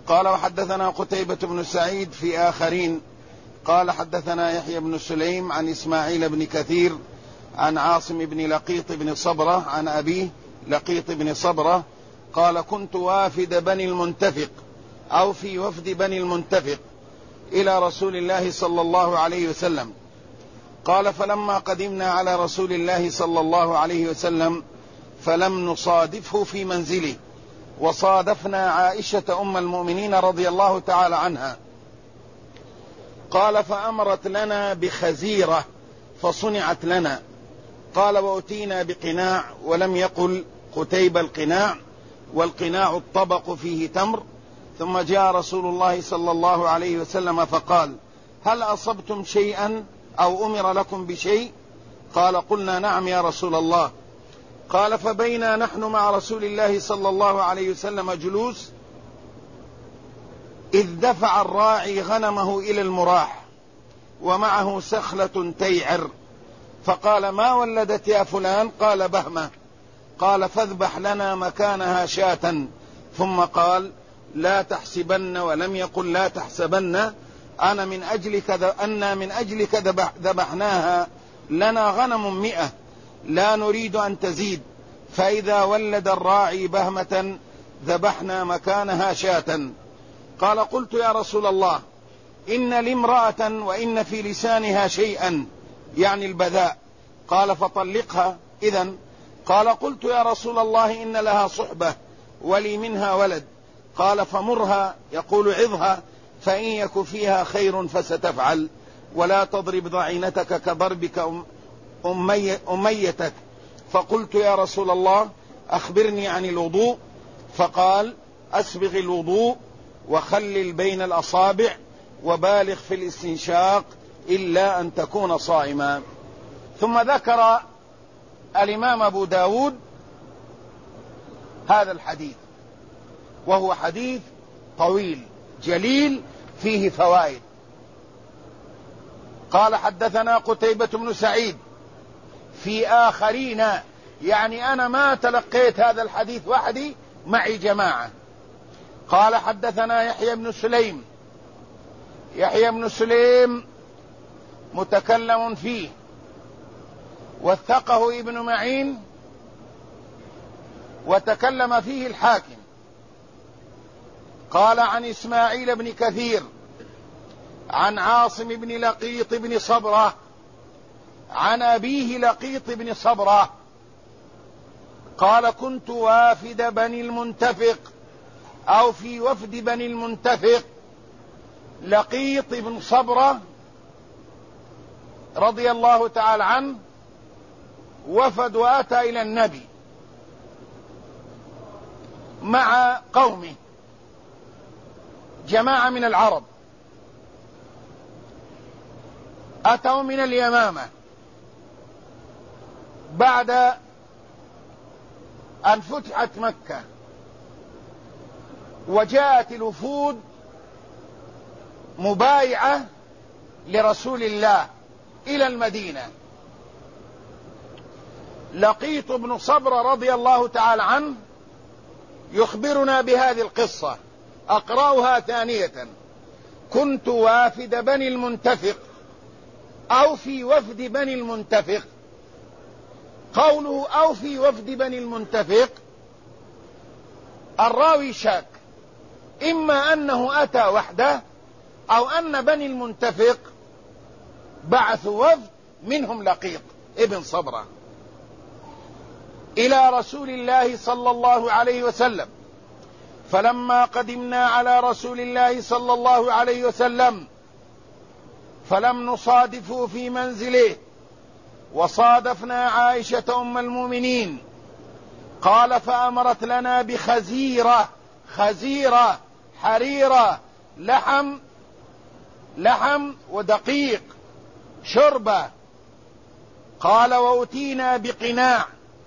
قال وحدثنا قتيبة بن سعيد في آخرين قال حدثنا يحيى بن سليم عن إسماعيل بن كثير عن عاصم بن لقيط بن صبرة عن أبيه لقيط بن صبرة قال كنت وافد بني المنتفق أو في وفد بني المنتفق إلى رسول الله صلى الله عليه وسلم. قال فلما قدمنا على رسول الله صلى الله عليه وسلم فلم نصادفه في منزله، وصادفنا عائشة أم المؤمنين رضي الله تعالى عنها. قال فأمرت لنا بخزيرة فصنعت لنا. قال وأتينا بقناع، ولم يقل قتيبة القناع، والقناع الطبق فيه تمر. ثم جاء رسول الله صلى الله عليه وسلم فقال هل أصبتم شيئا أو أمر لكم بشيء؟ قال قلنا نعم يا رسول الله. قال فبينا نحن مع رسول الله صلى الله عليه وسلم جلوس إذ دفع الراعي غنمه إلى المراح ومعه سخلة تيعر، فقال ما ولدت يا فلان؟ قال بهمة. قال فاذبح لنا مكانها شاة. ثم قال لا تحسبن، ولم يقل لا تحسبن، أنا من أجلك ذبحناها، لنا غنم 100 لا نريد أن تزيد، فإذا ولد الراعي بهمة ذبحنا مكانها شاة. قال قلت يا رسول الله إن لامرأة وإن في لسانها شيئا، يعني البذاء. قال فطلقها إذن. قال قلت يا رسول الله إن لها صحبة ولي منها ولد. قال فمرها، يقول عظها، فإن يك فيها خير فستفعل، ولا تضرب ضعينتك كضربك أميتك. فقلت يا رسول الله أخبرني عن الوضوء. فقال أسبغ الوضوء وخلل بين الأصابع وبالغ في الاستنشاق إلا أن تكون صائما. ثم ذكر الإمام أبو داود هذا الحديث، وهو حديث طويل جليل فيه فوائد. قال حدثنا قتيبة بن سعيد في آخرين، يعني أنا ما تلقيت هذا الحديث وحدي، معي جماعة. قال حدثنا يحيى بن سليم. يحيى بن سليم متكلم فيه، وثقه ابن معين وتكلم فيه الحاكم. قال عن إسماعيل بن كثير عن عاصم بن لقيط بن صبرة عن أبيه لقيط بن صبرة قال كنت وافد بني المنتفق أو في وفد بني المنتفق. لقيط بن صبرة رضي الله تعالى عنه وفد وأتى إلى النبي مع قومه، جماعة من العرب أتوا من اليمامة بعد أن فتحت مكة، وجاءت الوفود مبايعة لرسول الله إلى المدينة. لقيط بن صبرة رضي الله تعالى عنه يخبرنا بهذه القصة، أقرأها ثانية. كنت وافد بني المنتفق أو في وفد بني المنتفق. قوله أو في وفد بني المنتفق الراوي شاك، إما أنه أتى وحده أو أن بني المنتفق بعثوا وفد منهم لقيط ابن صبرة إلى رسول الله صلى الله عليه وسلم. فلما قدمنا على رسول الله صلى الله عليه وسلم فلم نصادفه في منزله، وصادفنا عائشة أم المؤمنين. قال فأمرت لنا بخزيرة، خزيرة حريرة، لحم ودقيق، شربة. قال وأتينا بقناع،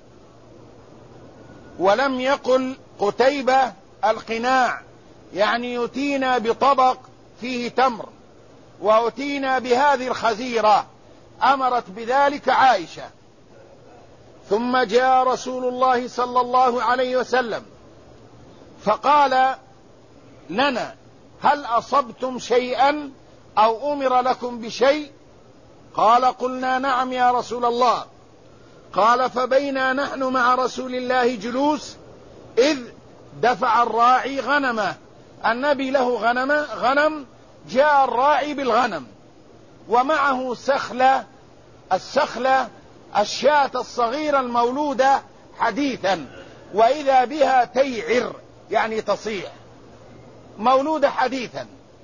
ولم يقل قتيبة القناع، يعني يتينا بطبق فيه تمر، وأتينا بهذه الخزيرة، أمرت بذلك عائشة. ثم جاء رسول الله صلى الله عليه وسلم فقال لنا هل أصبتم شيئا أو أمر لكم بشيء؟ قال قلنا نعم يا رسول الله. قال فبينا نحن مع رسول الله جلوس إذ دفع الراعي غنمه، النبي له غنم، جاء الراعي بالغنم ومعه السخلة الشاة الصغيرة المولودة حديثا، وإذا بها تيعر يعني تصيح، مولودة حديثا.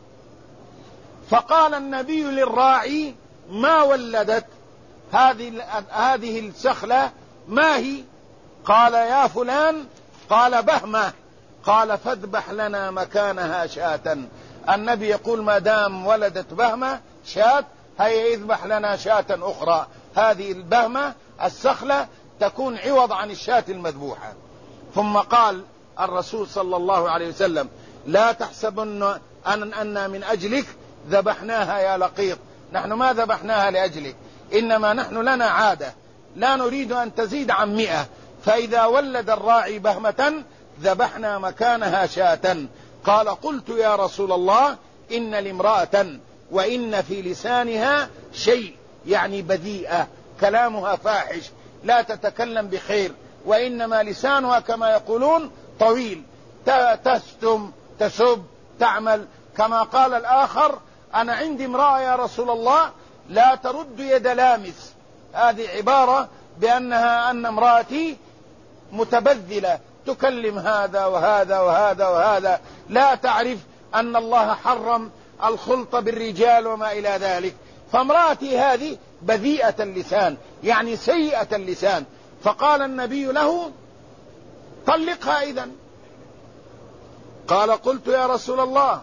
فقال النبي للراعي ما ولدت هذه السخلة ما هي؟ قال يا فلان. قال بهمة. قال فاذبح لنا مكانها شاة. النبي يقول ما دام ولدت بهمة شاة هيا اذبح لنا شاة أخرى، هذه البهمة السخلة تكون عوض عن الشاة المذبوحة. ثم قال الرسول صلى الله عليه وسلم لا تحسبن أن من أجلك ذبحناها يا لقيط، نحن ما ذبحناها لأجلك، إنما نحن لنا عادة لا نريد أن تزيد عن 100، فإذا ولد الراعي بهمة ذبحنا مكانها شاة. قال قلت يا رسول الله إن لامرأة وإن في لسانها شيء، يعني بذيئة كلامها فاحش لا تتكلم بخير، وإنما لسانها كما يقولون طويل، تستم تسب تعمل. كما قال الآخر أنا عندي امرأة يا رسول الله لا ترد يد لامس، هذه عبارة بأنها أن امرأتي متبذلة تكلم هذا وهذا وهذا وهذا، لا تعرف أن الله حرم الخلط بالرجال وما إلى ذلك. فامرأتي هذه بذيئة اللسان يعني سيئة اللسان. فقال النبي له طلقها إذن. قال قلت يا رسول الله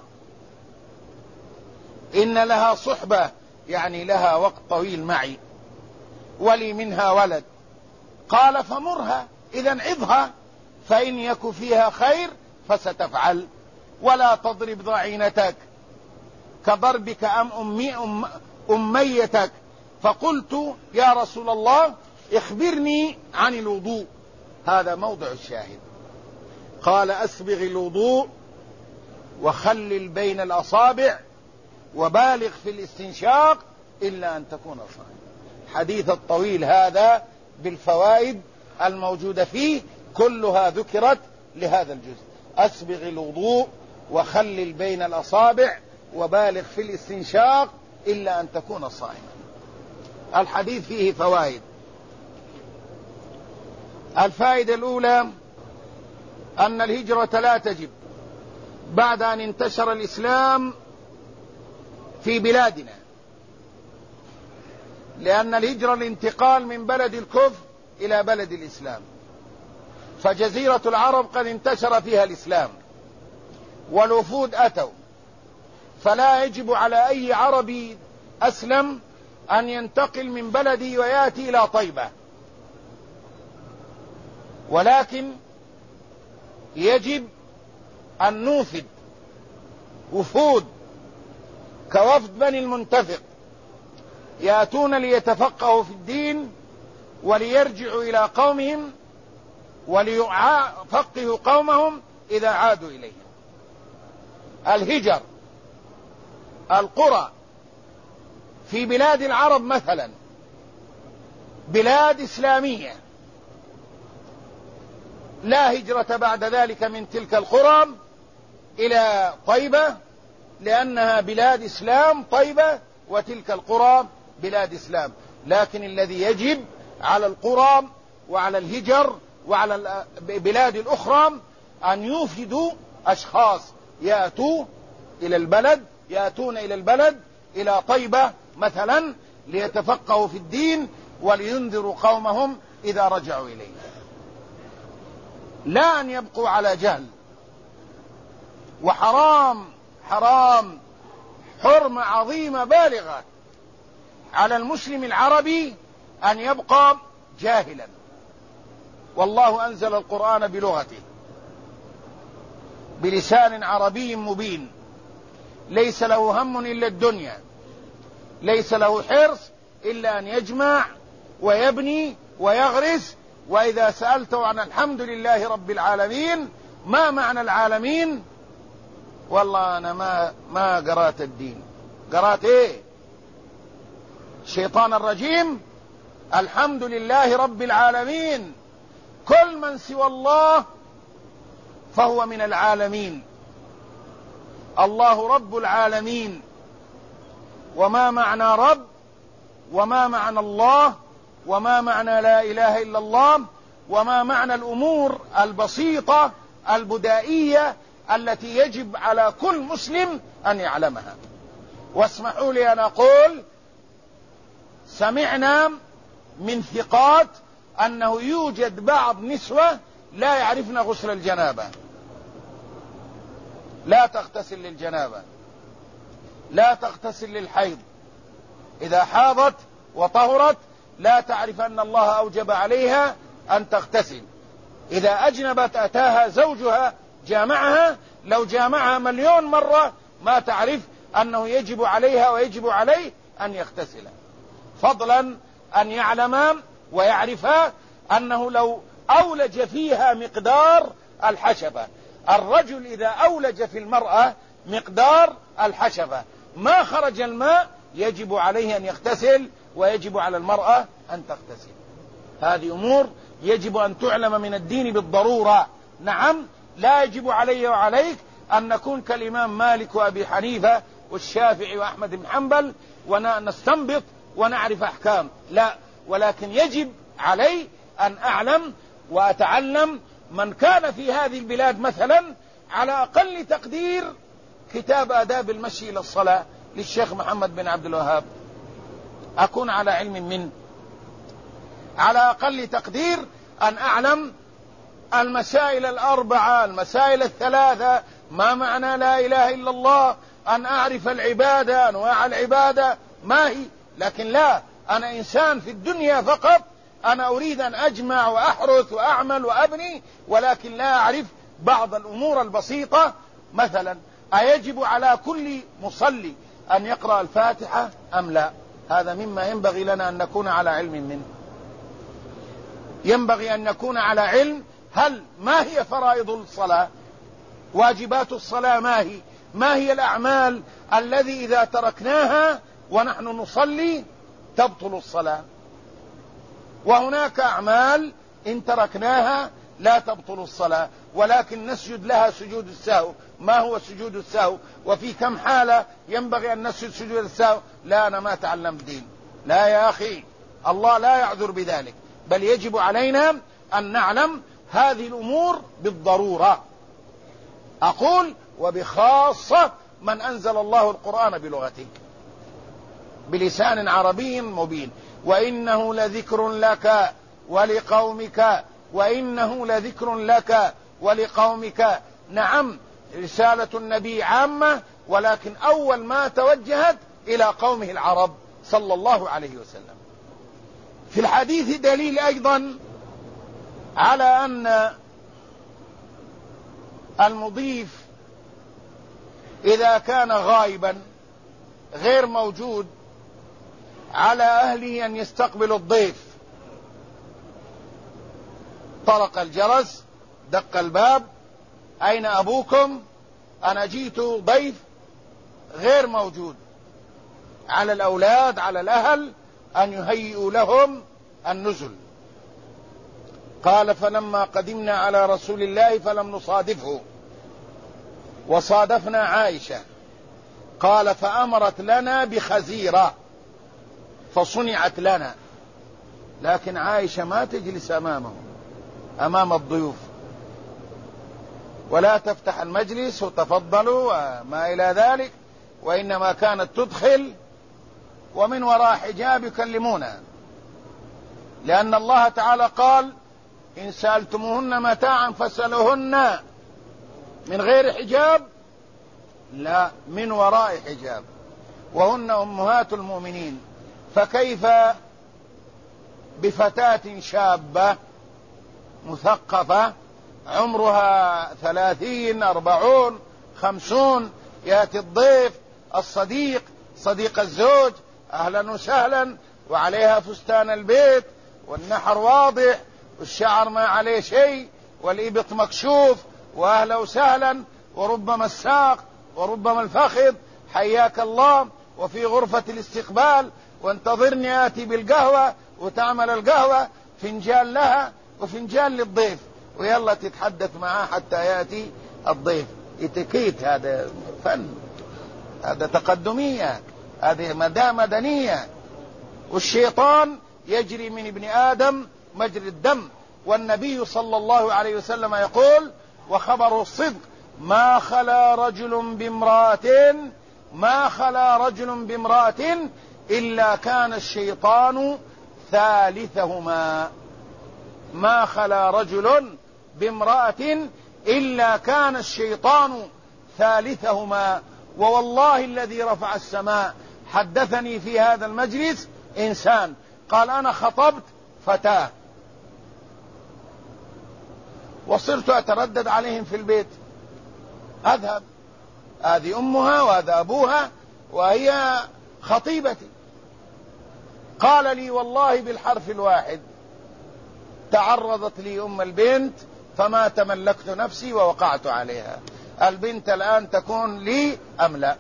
إن لها صحبة، يعني لها وقت طويل معي، ولي منها ولد. قال فمرها إذن عظها، فإن يك فيها خير فستفعل، ولا تضرب ضعينتك كضربك أميتك. فقلت يا رسول الله اخبرني عن الوضوء، هذا موضع الشاهد. قال أسبغ الوضوء وخلل بين الأصابع وبالغ في الاستنشاق إلا أن تكون صائما. حديث الطويل هذا بالفوائد الموجودة فيه كلها ذكرت لهذا الجزء. أسبغ الوضوء وخلل بين الأصابع وبالغ في الاستنشاق إلا أن تكون صائما. الحديث فيه فوائد. الفائدة الأولى أن الهجرة لا تجب بعد أن انتشر الإسلام في بلادنا، لأن الهجرة الانتقال من بلد الكفر إلى بلد الإسلام، فجزيرة العرب قد انتشر فيها الإسلام والوفود أتوا، فلا يجب على أي عربي أسلم أن ينتقل من بلده ويأتي إلى طيبة، ولكن يجب أن نوفد وفود كوفد بني المنتفق يأتون ليتفقهوا في الدين وليرجعوا إلى قومهم وليفقهوا قومهم إذا عادوا إليهم. الهجر القرى في بلاد العرب مثلا بلاد إسلامية لا هجرة بعد ذلك من تلك القرى إلى طيبة، لأنها بلاد إسلام طيبة وتلك القرى بلاد إسلام. لكن الذي يجب على القرى وعلى الهجر وعلى البلاد الأخرى أن يوفدوا أشخاص يأتون إلى البلد إلى طيبة مثلا ليتفقهوا في الدين ولينذروا قومهم إذا رجعوا إليه، لا أن يبقوا على جهل. وحرام حرمة عظيمة بالغة على المسلم العربي أن يبقى جاهلا، والله أنزل القرآن بلغته بلسان عربي مبين، ليس له هم إلا الدنيا، ليس له حرص إلا أن يجمع ويبني ويغرس. وإذا سألته عن الحمد لله رب العالمين، ما معنى العالمين؟ والله أنا ما قرأت الدين. قرأت إيه؟ شيطان الرجيم. الحمد لله رب العالمين، كل من سوى الله فهو من العالمين. الله رب العالمين. وما معنى رب، وما معنى الله، وما معنى لا إله إلا الله، وما معنى الأمور البسيطة البدائية التي يجب على كل مسلم أن يعلمها. واسمحوا لي أن أقول، سمعنا من ثقات أنه يوجد بعض نسوة لا يعرفن غسل الجنابة، لا تغتسل للجنابة، لا تغتسل للحيض، إذا حاضت وطهرت لا تعرف أن الله أوجب عليها أن تغتسل. إذا أجنبت أتاها زوجها جامعها، لو جامعها 1,000,000 مرة ما تعرف أنه يجب عليها ويجب عليه أن يغتسل، فضلا أن يعلم ويعرف أنه لو أولج فيها مقدار الحشفة، الرجل إذا أولج في المرأة مقدار الحشفة ما خرج الماء يجب عليه أن يغتسل، ويجب على المرأة أن تغتسل. هذه أمور يجب أن تعلم من الدين بالضرورة. نعم، لا يجب علي وعليك أن نكون كالإمام مالك وأبي حنيفة والشافعي وأحمد بن حنبل ونستنبط ونعرف أحكام، لا، ولكن يجب علي أن أعلم وأتعلم. من كان في هذه البلاد مثلا على أقل تقدير كتاب آداب المشي إلى الصلاة للشيخ محمد بن عبد الوهاب، أكون على علم منه. على أقل تقدير أن أعلم المسائل الأربعة، المسائل الثلاثة، ما معنى لا إله إلا الله، أن أعرف العبادة، أنواع العبادة ما هي. لكن لا، أنا إنسان في الدنيا فقط، أنا أريد أن أجمع وأحرث وأعمل وأبني، ولكن لا أعرف بعض الأمور البسيطة. مثلا، أيجب على كل مصلي أن يقرأ الفاتحة أم لا؟ هذا مما ينبغي لنا أن نكون على علم منه. ينبغي أن نكون على علم. ما هي فرائض الصلاة؟ واجبات الصلاة ما هي الأعمال الذي إذا تركناها ونحن نصلي تبطل الصلاة؟ وهناك أعمال إن تركناها لا تبطل الصلاة، ولكن نسجد لها سجود السهو. ما هو سجود السهو؟ وفي كم حالة ينبغي أن نسجد سجود السهو؟ لا، أنا ما تعلم دين. لا يا أخي، الله لا يعذر بذلك، بل يجب علينا أن نعلم هذه الأمور بالضرورة. أقول وبخاصة من أنزل الله القرآن بلغته بلسان عربي مبين. وإنه لذكر لك ولقومك، وإنه لذكر لك ولقومك. نعم، رسالة النبي عامة، ولكن أول ما توجهت إلى قومه العرب صلى الله عليه وسلم. في الحديث دليل أيضا على أن المضيف إذا كان غائبا غير موجود على أهله أن يستقبل الضيف. طرق الجرس، دق الباب، أين أبوكم؟ أنا جئت ضيف غير موجود. على الأولاد، على الأهل أن يهيئوا لهم النزل. قال فلما قدمنا على رسول الله فلم نصادفه وصادفنا عائشة، قال فأمرت لنا بخزيرة فصنعت لنا. لكن عائشة ما تجلس أمام الضيوف، ولا تفتح المجلس وتفضلوا وما إلى ذلك، وإنما كانت تدخل ومن وراء حجاب يكلمونها، لأن الله تعالى قال إن سألتموهن متاعا فاسألوهن من غير حجاب، لا، من وراء حجاب، وهن أمهات المؤمنين. فكيف بفتاة شابة مثقفة عمرها 30 40 50، يأتي الضيف الصديق صديق الزوج أهلا وسهلا، وعليها فستان البيت والنحر واضح والشعر ما عليه شيء والإبط مكشوف، وأهلا وسهلا، وربما الساق وربما الفخذ، حياك الله، وفي غرفة الاستقبال، وانتظرني آتي بالقهوة، وتعمل القهوة فنجان لها وفنجان للضيف، ويلا تتحدث معاه حتى يأتي الضيف. اتيكيت، هذا فن، هذا تقدمية، هذه مدنية. والشيطان يجري من ابن آدم مجرى الدم، والنبي صلى الله عليه وسلم يقول وخبر الصدق: ما خلا رجل بامرأة إلا كان الشيطان ثالثهما. ما خلا رجل بامرأة إلا كان الشيطان ثالثهما. ووالله الذي رفع السماء حدثني في هذا المجلس إنسان قال: أنا خطبت فتاة وصرت أتردد عليهم في البيت، أذهب، هذه أمها وهذا أبوها وهي خطيبتي. قال لي: والله بالحرف الواحد تعرضت لي أم البنت فما تملكت نفسي ووقعت عليها. البنت الآن تكون لي أم لا؟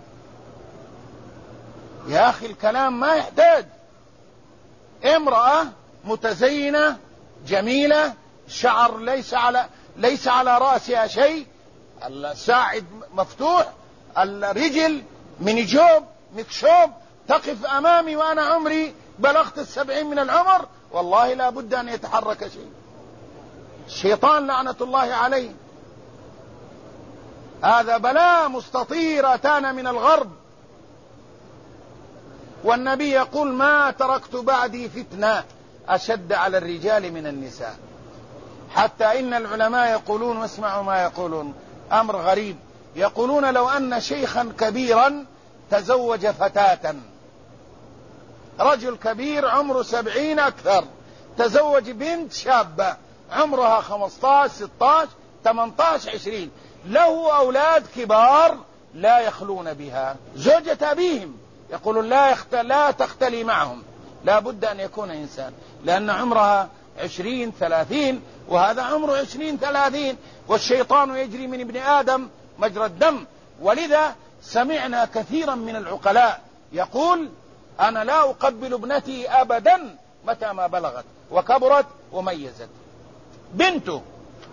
يا أخي الكلام ما يحتاج. امرأة متزينة جميلة، شعر ليس على رأسها شيء، الساعد مفتوح، الرجل من جوب مكشوب، تقف أمامي وأنا عمري بلغت 70 من العمر، والله لا بد أن يتحرك شيء. الشيطان لعنة الله عليه، هذا بلاء مستطير أتانا من الغرب. والنبي يقول: ما تركت بعدي فتنة أشد على الرجال من النساء. حتى إن العلماء يقولون، واسمعوا ما يقولون، أمر غريب، يقولون: لو أن شيخا كبيرا تزوج فتاة، رجل كبير عمره 70 أكثر تزوج بنت شابة عمرها 15 16 18 20، له أولاد كبار لا يخلون بها، زوجة أبيهم، يقولون لا تختلي معهم، لا بد أن يكون إنسان، لأن عمرها 20 30 وهذا عمره 20 30، والشيطان يجري من ابن آدم مجرى الدم. ولذا سمعنا كثيرا من العقلاء يقول: أنا لا أقبل ابنتي أبدا متى ما بلغت وكبرت وميزت. بنته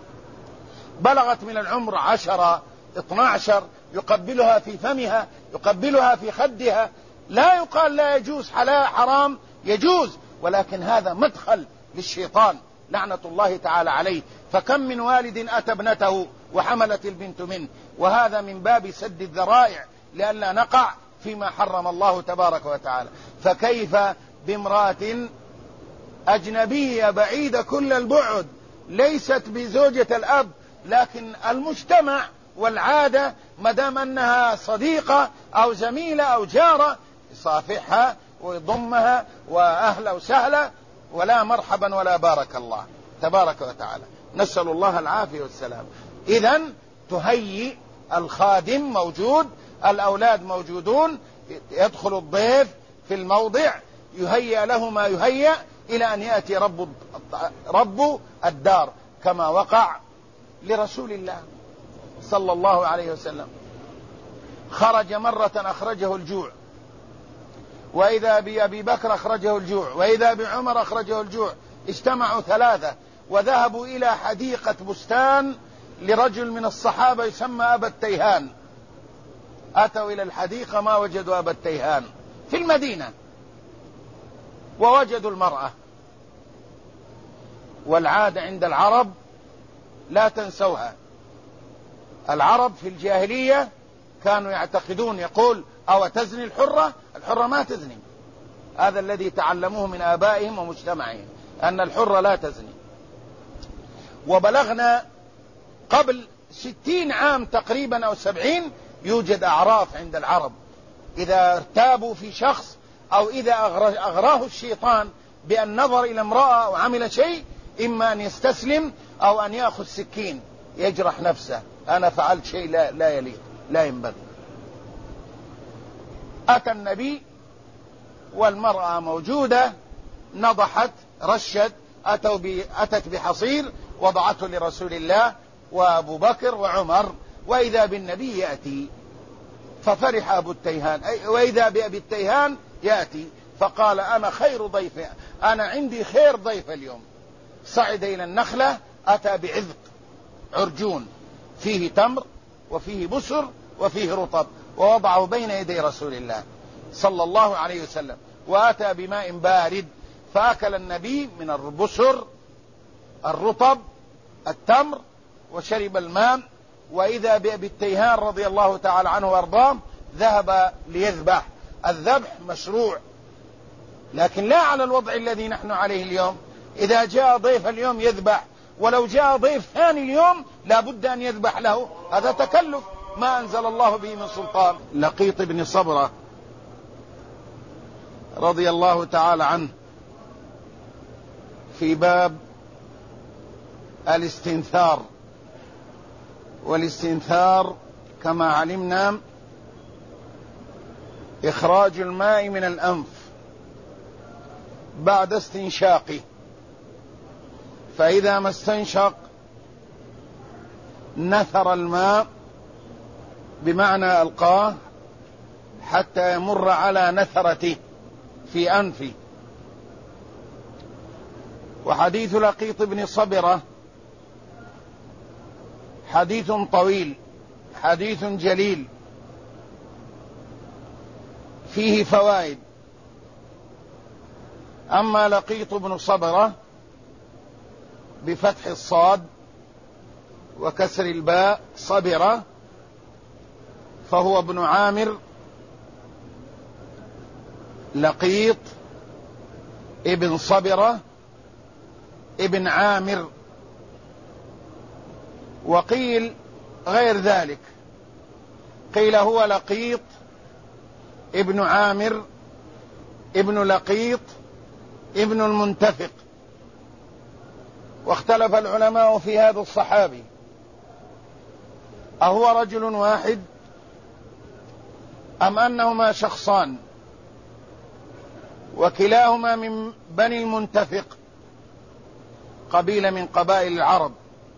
بلغت من العمر 10 12 يقبلها في فمها، يقبلها في خدها، لا يقال لا يجوز، حرام، يجوز، ولكن هذا مدخل للشيطان لعنة الله تعالى عليه. فكم من والد أتى ابنته وحملت البنت منه، وهذا من باب سد الذرائع لئلا نقع فيما حرم الله تبارك وتعالى. فكيف بامرأة أجنبية بعيدة كل البعد، ليست بزوجة الأب، لكن المجتمع والعادة مدام أنها صديقة أو زميلة أو جارة يصافحها ويضمها وأهلا وسهلا ولا مرحبا ولا بارك الله تبارك وتعالى، نسأل الله العافية والسلام. إذن تهيئ الخادم موجود، الأولاد موجودون، يدخل الضيف في الموضع، يهيئ له ما يهيئ إلى أن يأتي رب الدار، كما وقع لرسول الله صلى الله عليه وسلم. خرج مرة أخرجه الجوع، وإذا بأبي بكر أخرجه الجوع، وإذا بعمر أخرجه الجوع، اجتمعوا 3 وذهبوا إلى حديقة بستان لرجل من الصحابة يسمى أبا التيهان. أتوا إلى الحديقة ما وجدوا أبا التيهان في المدينة، ووجدوا المرأة. والعادة عند العرب لا تنسوها، العرب في الجاهلية كانوا يعتقدون، يقول: أو تزني الحرة؟ الحرة ما تزني، هذا الذي تعلموه من آبائهم ومجتمعهم، أن الحرة لا تزني. وبلغنا قبل 60 عام تقريبا أو 70 يوجد أعراف عند العرب، إذا ارتابوا في شخص أو إذا أغراه الشيطان بأن نظر إلى امرأة أو عمل شيء، إما أن يستسلم أو أن يأخذ سكين يجرح نفسه، أنا فعلت شيء لا يليق، لا ينبغي. أتى النبي والمرأة موجودة، نضحت، رشت، أتت بحصير وضعته لرسول الله وأبو بكر وعمر، وإذا بالنبي يأتي. ففرح أبو التيهان، وإذا بأبي التيهان يأتي فقال أنا خير ضيف، أنا عندي خير ضيف اليوم. صعد إلى النخلة، أتى بعذق عرجون فيه تمر وفيه بسر وفيه رطب، ووضعه بين يدي رسول الله صلى الله عليه وسلم، وأتى بماء بارد، فأكل النبي من البسر الرطب التمر وشرب الماء. وإذا بأبي التيهان رضي الله تعالى عنه وارضاه ذهب ليذبح. الذبح مشروع، لكن لا على الوضع الذي نحن عليه اليوم. إذا جاء ضيف اليوم يذبح، ولو جاء ضيف ثاني اليوم لا بد أن يذبح له، هذا تكلف ما أنزل الله به من سلطان. لقيط بن صبرة رضي الله تعالى عنه في باب الاستنثار، والاستنثار كما علمنا إخراج الماء من الأنف بعد استنشاقه، فإذا ما استنشق نثر الماء بمعنى ألقاه حتى يمر على نثرته في أنفه. وحديث لقيط بن صبرة حديث طويل، حديث جليل فيه فوائد. أما لقيط بن صبرة بفتح الصاد وكسر الباء صبرة، فهو ابن عامر لقيط ابن صبرة ابن عامر. وقيل غير ذلك، قيل هو لقيط ابن عامر ابن لقيط ابن المنتفق. واختلف العلماء في هذا الصحابي، أهو رجل واحد أم أنهما شخصان، وكلاهما من بني المنتفق، قبيلة من قبائل العرب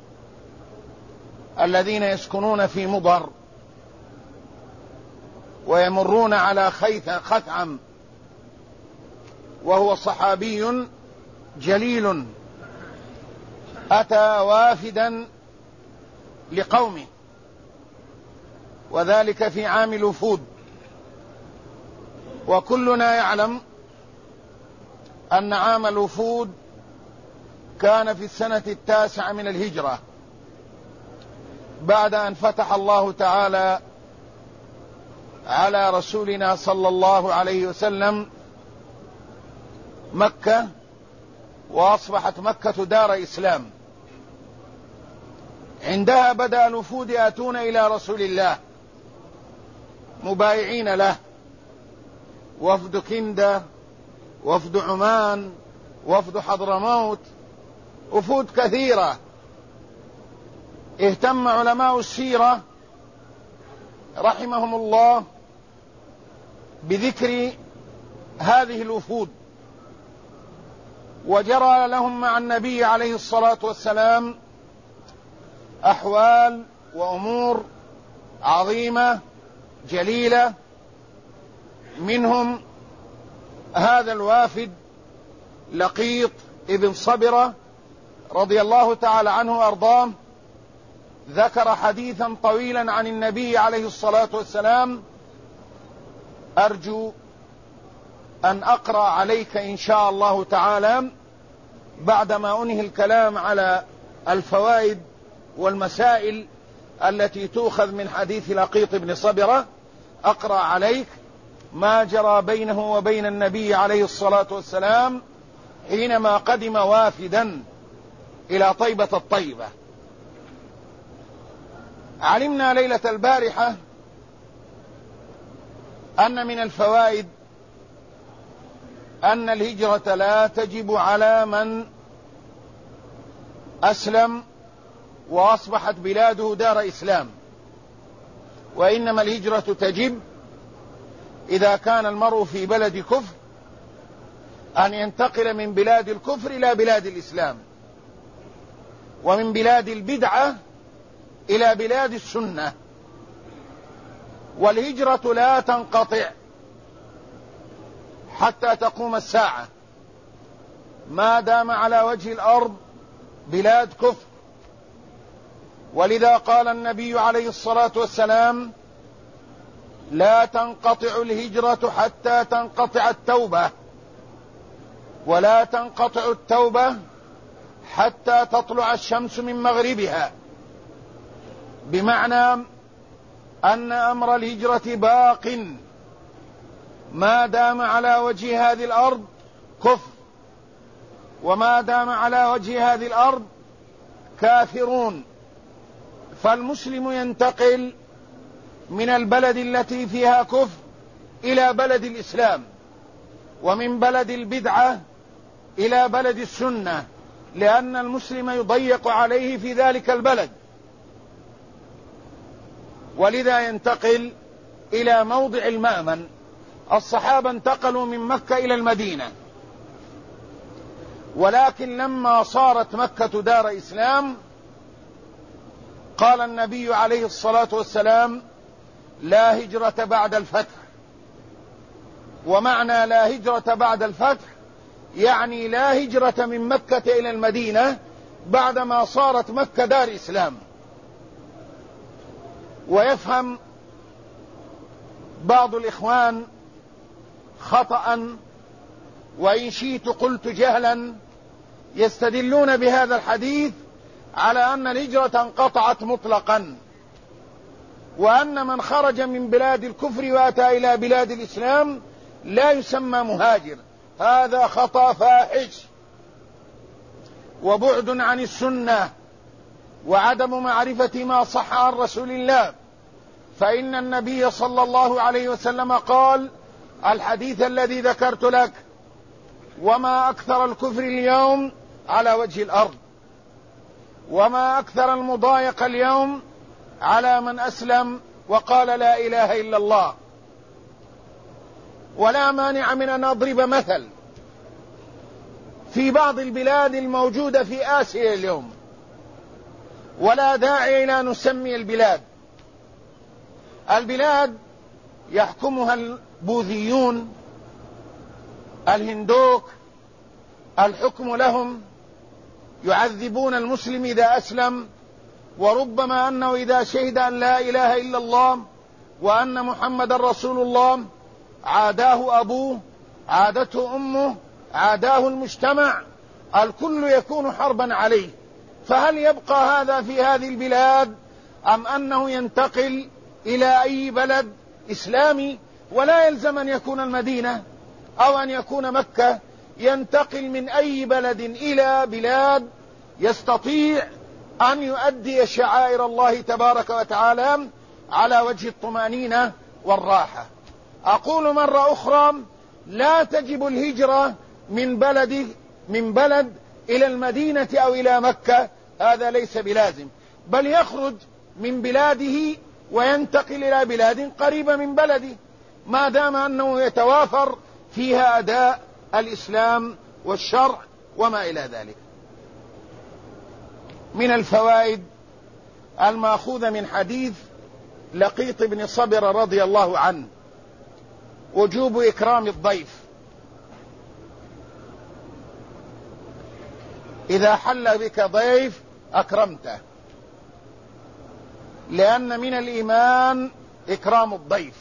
الذين يسكنون في مضر ويمرون على خثعم، وهو صحابي جليل أتى وافدا لقومه، وذلك في عام الوفود. وكلنا يعلم أن عام الوفود كان في السنة 9 من الهجرة، بعد أن فتح الله تعالى على رسولنا صلى الله عليه وسلم مكة، وأصبحت مكة دار إسلام. عندها بدأ الوفود يأتون إلى رسول الله مبايعين له، وفد كندة، وفد عمان، وفد حضرموت، وفود كثيرة. اهتم علماء السيرة رحمهم الله بذكر هذه الوفود، وجرى لهم مع النبي عليه الصلاة والسلام أحوال وأمور عظيمة جليلة. منهم هذا الوافد لقيط ابن صبرة رضي الله تعالى عنه وأرضاه، ذكر حديثا طويلا عن النبي عليه الصلاة والسلام، أرجو أن أقرأ عليك إن شاء الله تعالى بعدما أنهي الكلام على الفوائد والمسائل التي تؤخذ من حديث لقيط بن صبرة. أقرأ عليك ما جرى بينه وبين النبي عليه الصلاة والسلام حينما قدم وافدا إلى طيبة الطيبة. علمنا ليلة البارحة أن من الفوائد أن الهجرة لا تجب على من أسلم وأصبحت بلاده دار إسلام، وإنما الهجرة تجب إذا كان المرء في بلد كفر، أن ينتقل من بلاد الكفر إلى بلاد الإسلام، ومن بلاد البدعة إلى بلاد السنة. والهجرة لا تنقطع حتى تقوم الساعة ما دام على وجه الأرض بلاد كفر. ولذا قال النبي عليه الصلاة والسلام: لا تنقطع الهجرة حتى تنقطع التوبة، ولا تنقطع التوبة حتى تطلع الشمس من مغربها. بمعنى أن أمر الهجرة باق ما دام على وجه هذه الأرض كفر، وما دام على وجه هذه الأرض كافرون. فالمسلم ينتقل من البلد التي فيها كفر إلى بلد الإسلام، ومن بلد البدعة إلى بلد السنة، لأن المسلم يضيق عليه في ذلك البلد، ولذا ينتقل إلى موضع المأمن. الصحابة انتقلوا من مكة إلى المدينة، ولكن لما صارت مكة دار إسلام قال النبي عليه الصلاة والسلام: لا هجرة بعد الفتح. ومعنى لا هجرة بعد الفتح يعني لا هجرة من مكة إلى المدينة بعدما صارت مكة دار إسلام. ويفهم بعض الإخوان خطأ، وإن شئت قلت جهلا، يستدلون بهذا الحديث على أن الهجرة انقطعت مطلقا، وأن من خرج من بلاد الكفر وأتى إلى بلاد الإسلام لا يسمى مهاجر. هذا خطأ فاحش وبعد عن السنة وعدم معرفة ما صح عن رسول الله. فإن النبي صلى الله عليه وسلم قال الحديث الذي ذكرت لك: وما أكثر الكفر اليوم على وجه الأرض، وما أكثر المضايق اليوم على من أسلم وقال لا إله إلا الله. ولا مانع من أن أضرب مثل في بعض البلاد الموجودة في آسيا اليوم، ولا داعي إلى نسمي البلاد يحكمها البوذيون الهندوك، الحكم لهم، يعذبون المسلم إذا أسلم، وربما أنه إذا شهد أن لا إله إلا الله وأن محمد رسول الله عاداه أبوه، عادته أمه، عاداه المجتمع، الكل يكون حربا عليه. فهل يبقى هذا في هذه البلاد، أم أنه ينتقل إلى أي بلد إسلامي؟ ولا يلزم أن يكون المدينة أو أن يكون مكة، ينتقل من أي بلد إلى بلاد يستطيع أن يؤدي شعائر الله تبارك وتعالى على وجه الطمأنينة والراحة. أقول مرة أخرى: لا تجب الهجرة من بلد إلى المدينة أو إلى مكة، هذا ليس بلازم، بل يخرج من بلاده وينتقل إلى بلاد قريبة من بلده ما دام أنه يتوافر فيها أداء الإسلام والشرع وما إلى ذلك. من الفوائد المأخوذة من حديث لقيط بن صبر رضي الله عنه وجوب إكرام الضيف. إذا حل بك ضيف أكرمته، لأن من الإيمان إكرام الضيف.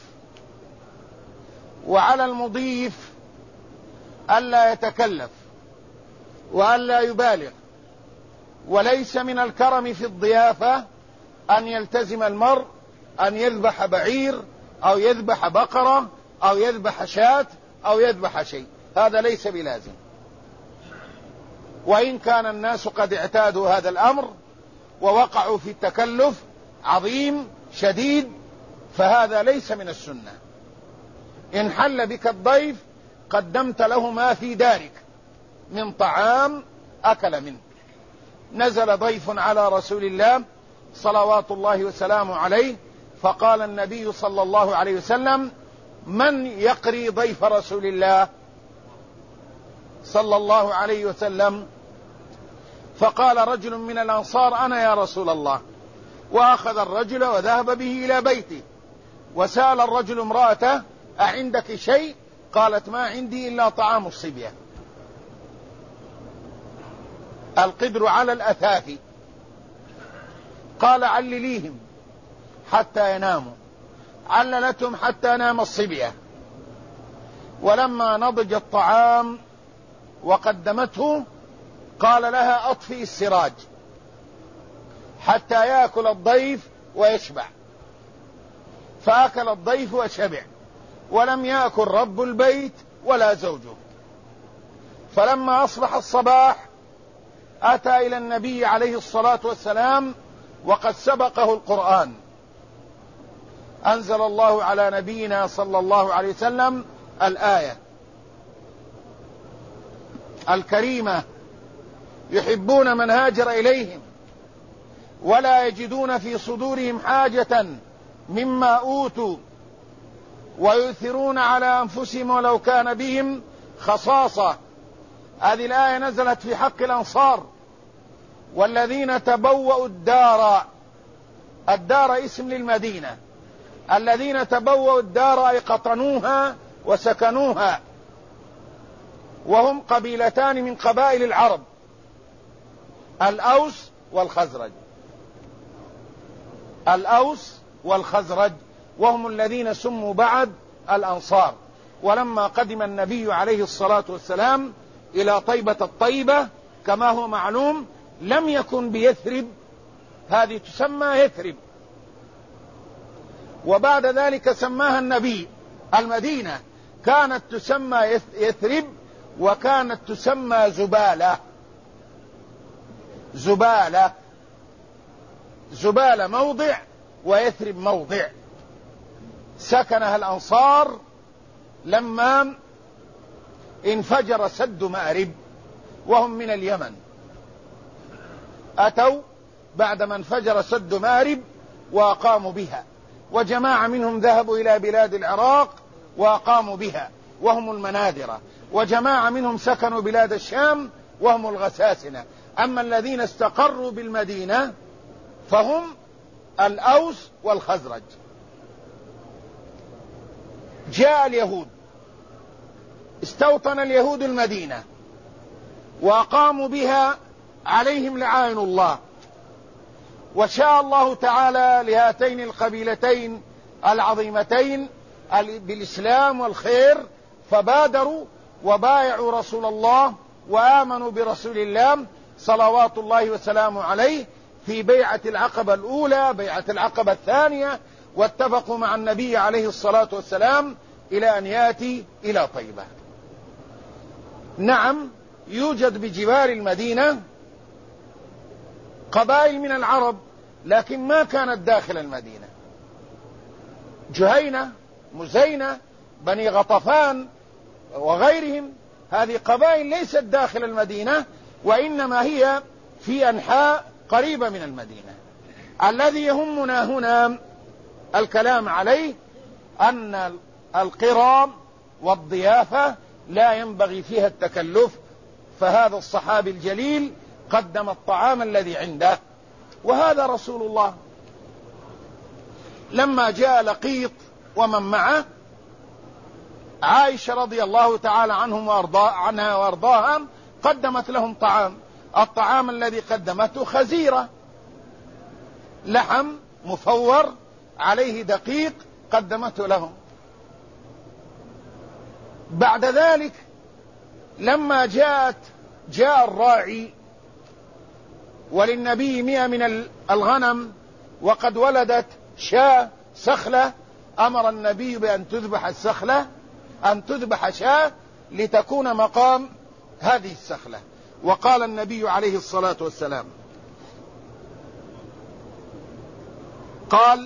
وعلى المضيف ألا يتكلف وألا يبالغ، وليس من الكرم في الضيافة أن يلتزم المرء أن يذبح بعير أو يذبح بقرة أو يذبح شاة أو يذبح شيء، هذا ليس بلازم. وإن كان الناس قد اعتادوا هذا الأمر ووقعوا في التكلف عظيم شديد، فهذا ليس من السنة. إن حل بك الضيف قدمت له ما في دارك من طعام أكل منه. نزل ضيف على رسول الله صلوات الله وسلامه عليه، فقال النبي صلى الله عليه وسلم: من يقري ضيف رسول الله صلى الله عليه وسلم؟ فقال رجل من الأنصار: أنا يا رسول الله. وأخذ الرجل وذهب به إلى بيته، وسأل الرجل امرأته: أعندك شيء؟ قالت: ما عندي إلا طعام الصبية. القدر على الأثاث. قال: علليهم حتى يناموا. عللتهم حتى نام الصبية، ولما نضج الطعام وقدمته قال لها: أطفئ السراج حتى يأكل الضيف ويشبع. فأكل الضيف وشبع، ولم يأكل رب البيت ولا زوجه. فلما أصبح الصباح أتى إلى النبي عليه الصلاة والسلام وقد سبقه القرآن. أنزل الله على نبينا صلى الله عليه وسلم الآية الكريمة: يحبون من هاجر إليهم ولا يجدون في صدورهم حاجة مما أوتوا ويؤثرون على أنفسهم ولو كان بهم خصاصة. هذه الآية نزلت في حق الأنصار والذين تبوأوا الدار. الدار اسم للمدينة. الذين تبوأوا الدار أي قطنوها وسكنوها، وهم قبيلتان من قبائل العرب: الأوس والخزرج. الأوس والخزرج، وهم الذين سموا بعد الأنصار. ولما قدم النبي عليه الصلاة والسلام إلى طيبة الطيبة كما هو معلوم لم يكن بيثرب، هذه تسمى يثرب، وبعد ذلك سماها النبي المدينة. كانت تسمى يثرب وكانت تسمى زبالة. زبالة، زبالة موضع ويثرب موضع. سكنها الأنصار لما انفجر سد مأرب وهم من اليمن. أتوا بعدما انفجر سد مأرب وأقاموا بها، وجماعة منهم ذهبوا إلى بلاد العراق وأقاموا بها وهم المناذرة، وجماعة منهم سكنوا بلاد الشام وهم الغساسنة. أما الذين استقروا بالمدينة فهم الأوس والخزرج. جاء اليهود، استوطن اليهود المدينة وأقاموا بها عليهم لعائن الله، وشاء الله تعالى لهاتين القبيلتين العظيمتين بالإسلام والخير، فبادروا وبايعوا رسول الله وآمنوا برسول الله صلوات الله وسلامه عليه في بيعة العقبة الأولى، بيعة العقبة الثانية، واتفقوا مع النبي عليه الصلاة والسلام إلى أن يأتي إلى طيبة. نعم، يوجد بجوار المدينة قبائل من العرب لكن ما كانت داخل المدينة: جهينة، مزينة، بني غطفان وغيرهم. هذه قبائل ليست داخل المدينة، وإنما هي في أنحاء قريبة من المدينة. الذي يهمنا هنا الكلام عليه أن القرى والضيافة لا ينبغي فيها التكلف، فهذا الصحابي الجليل قدم الطعام الذي عنده، وهذا رسول الله. لما جاء لقيط ومن معه، عائشة رضي الله تعالى عنها وارضاها قدمت لهم طعام. الطعام الذي قدمته خزيرة، لحم مفور عليه دقيق، قدمته لهم. بعد ذلك لما جاء الراعي وللنبي 100 من الغنم وقد ولدت شاة سخلة، أمر النبي بأن تذبح السخلة، أن تذبح شاة لتكون مقام هذه السخلة. وقال النبي عليه الصلاة والسلام، قال: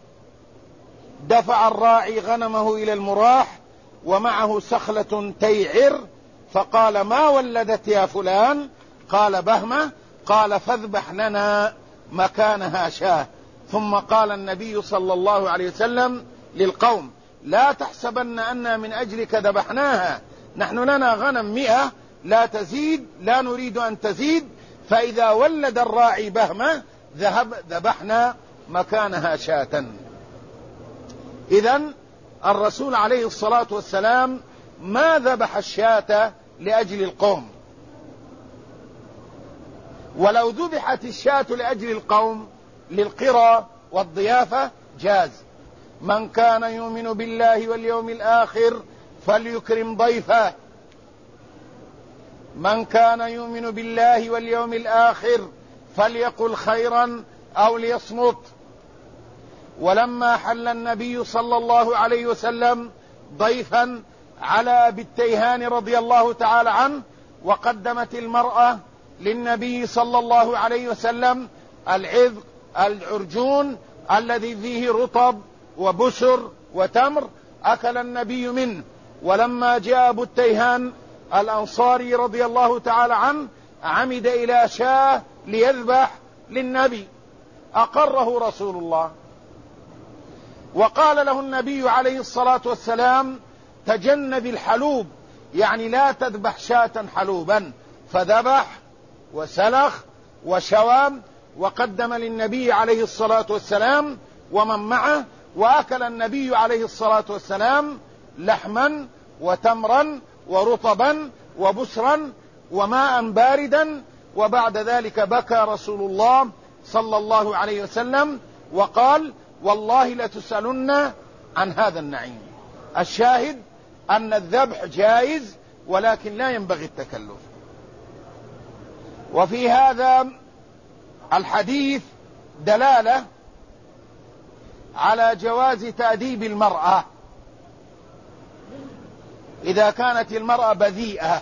دفع الراعي غنمه إلى المراح ومعه سخلة تيعر، فقال: ما ولدت يا فلان؟ قال: بهمة. قال: فاذبح لنا مكانها شاة. ثم قال النبي صلى الله عليه وسلم للقوم: لا تحسبن أن من أجلك ذبحناها، نحن لنا غنم 100 لا تزيد، لا نريد أن تزيد، فإذا ولد الراعي بهمة ذبحنا مكانها شاة. إذن الرسول عليه الصلاة والسلام ما ذبح الشاة لأجل القوم، ولو ذبحت الشاة لأجل القوم للقرى والضيافة جاز. من كان يؤمن بالله واليوم الآخر فليكرم ضيفه، من كان يؤمن بالله واليوم الآخر فليقل خيرا أو ليصمت. ولما حل النبي صلى الله عليه وسلم ضيفا على أبي التيهان رضي الله تعالى عنه، وقدمت المرأة للنبي صلى الله عليه وسلم العذق العرجون الذي فيه رطب وبسر وتمر، أكل النبي منه. ولما جاء أبو التيهان الأنصاري رضي الله تعالى عنه عمد إلى شاة ليذبح للنبي، أقره رسول الله، وقال له النبي عليه الصلاة والسلام تجنب الحلوب، يعني لا تذبح شاة حلوبا. فذبح وسلخ وشوى وقدم للنبي عليه الصلاة والسلام ومن معه، وأكل النبي عليه الصلاة والسلام لحما وتمرا ورطبا وبسرا وماء باردا. وبعد ذلك بكى رسول الله صلى الله عليه وسلم وقال والله لتسألن عن هذا النعيم. الشاهد أن الذبح جائز ولكن لا ينبغي التكلف. وفي هذا الحديث دلالة على جواز تأديب المرأة إذا كانت المرأة بذيئة،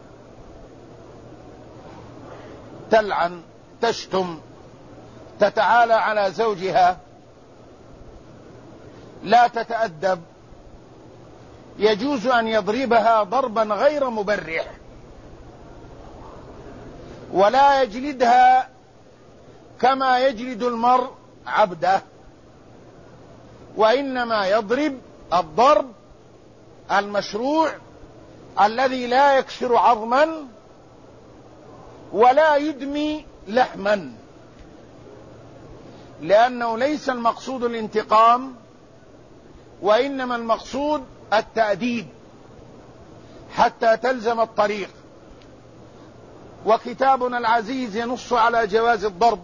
تلعن تشتم تتعالى على زوجها لا تتأدب، يجوز أن يضربها ضربا غير مبرح، ولا يجلدها كما يجلد المرء عبده، وإنما يضرب الضرب المشروع الذي لا يكسر عظما ولا يدمي لحما، لأنه ليس المقصود الانتقام، وإنما المقصود التأديب حتى تلزم الطريق. وكتابنا العزيز ينص على جواز الضرب: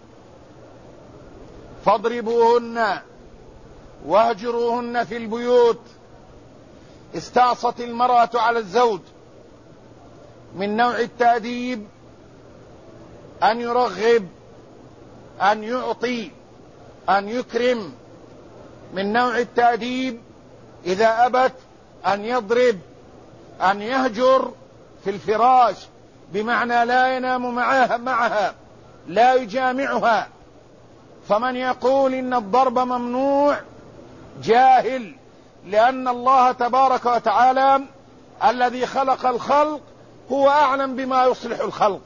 فاضربوهن واهجروهن في البيوت. استعصت المرأة على الزوج من نوع التأديب أن يرغب، أن يعطي، أن يكرم. من نوع التأديب إذا أبت أن يضرب، أن يهجر في الفراش، بمعنى لا ينام معها لا يجامعها. فمن يقول إن الضرب ممنوع جاهل، لأن الله تبارك وتعالى الذي خلق الخلق هو أعلم بما يصلح الخلق،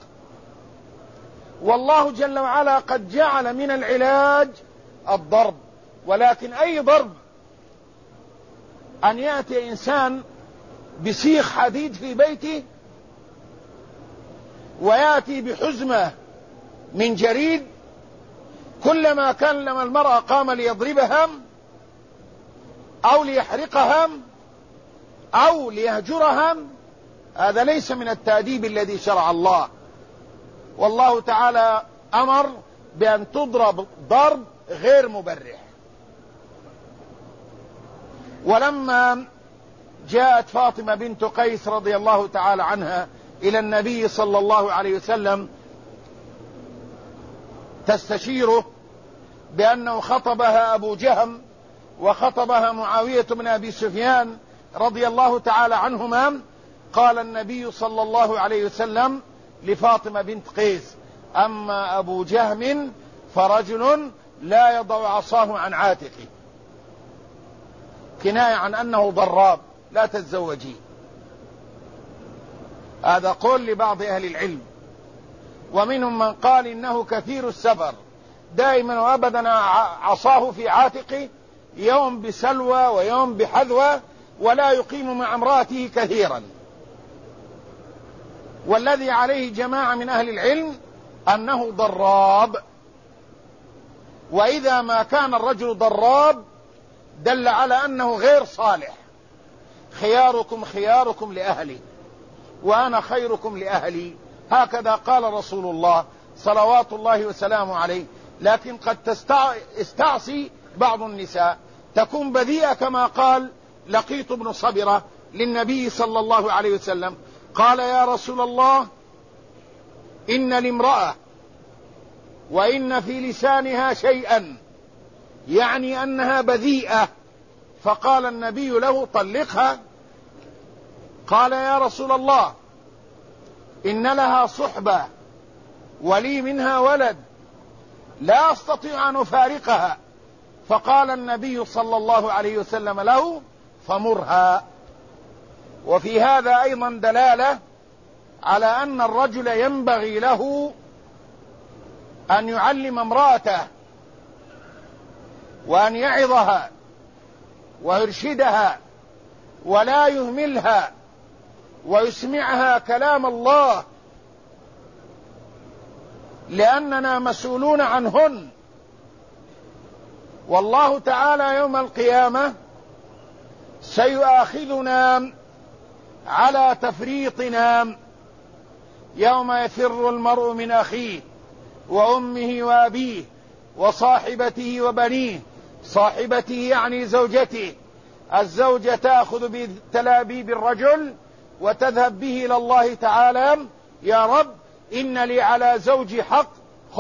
والله جل وعلا قد جعل من العلاج الضرب. ولكن أي ضرب؟ أن يأتي إنسان بسيخ حديد في بيته ويأتي بحزمة من جريد، كلما كلم المرأة قام ليضربها أو ليحرقها أو ليهجرها. هذا ليس من التأديب الذي شرع الله، والله تعالى أمر بأن تضرب ضرب غير مبرح. ولما جاءت فاطمة بنت قيس رضي الله تعالى عنها إلى النبي صلى الله عليه وسلم تستشيره بأنه خطبها أبو جهم وخطبها معاوية بن أبي سفيان رضي الله تعالى عنهما، قال النبي صلى الله عليه وسلم لفاطمة بنت قيس: أما أبو جهم فرجل لا يضع عصاه عن عاتقه، كناية عن أنه ضراب، لا تتزوجيه. هذا قول لبعض أهل العلم، ومنهم من قال إنه كثير السفر، دائما وأبدا عصاه في عاتقه، يوم بسلوى ويوم بحذوى، ولا يقيم مع امرأته كثيرا. والذي عليه جماعة من أهل العلم أنه ضراب. وإذا ما كان الرجل ضراب دل على أنه غير صالح. خياركم خياركم لأهلي وأنا خيركم لأهلي، هكذا قال رسول الله صلوات الله وسلامه عليه. لكن قد استعصي بعض النساء، تكون بذيئة كما قال لقيط بن صبرة للنبي صلى الله عليه وسلم، قال يا رسول الله إن لامرأة وإن في لسانها شيئا، يعني أنها بذيئة. فقال النبي له طلقها. قال يا رسول الله إن لها صحبة ولي منها ولد لا أستطيع أن أفارقها. فقال النبي صلى الله عليه وسلم له فمرها. وفي هذا أيضا دلالة على أن الرجل ينبغي له أن يعلم امرأته وأن يعظها ويرشدها ولا يهملها ويسمعها كلام الله، لأننا مسؤولون عنهن، والله تعالى يوم القيامة سيؤاخذنا على تفريطنا يوم يفر المرء من أخيه وأمه وأبيه وصاحبته وبنيه. صاحبته يعني زوجته، الزوجة تأخذ بتلابيب الرجل وتذهب به إلى الله تعالى، يا رب إن لي على زوجي حق،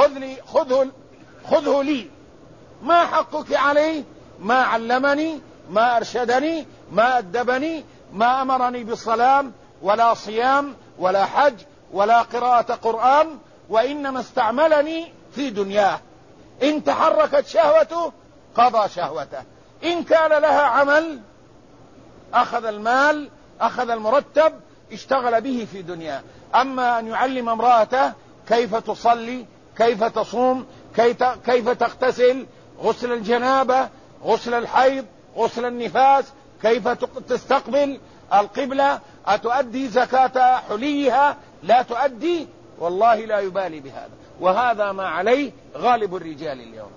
خذه لي. ما حقك عليه؟ ما علمني، ما أرشدني، ما أدبني، ما أمرني بالصلاة ولا صيام ولا حج ولا قراءة قرآن، وإنما استعملني في دنياه. إن تحركت شهوته قضى شهوته، إن كان لها عمل أخذ المال، أخذ المرتب، اشتغل به في دنياه. أما أن يعلم امرأته كيف تصلي، كيف تصوم، كيف تغتسل، غسل الجنابة، غسل الحيض، غسل النفاس، كيف تستقبل القبلة، أتؤدي زكاة حليها، لا تؤدي، والله لا يبالي بهذا. وهذا ما عليه غالب الرجال اليوم.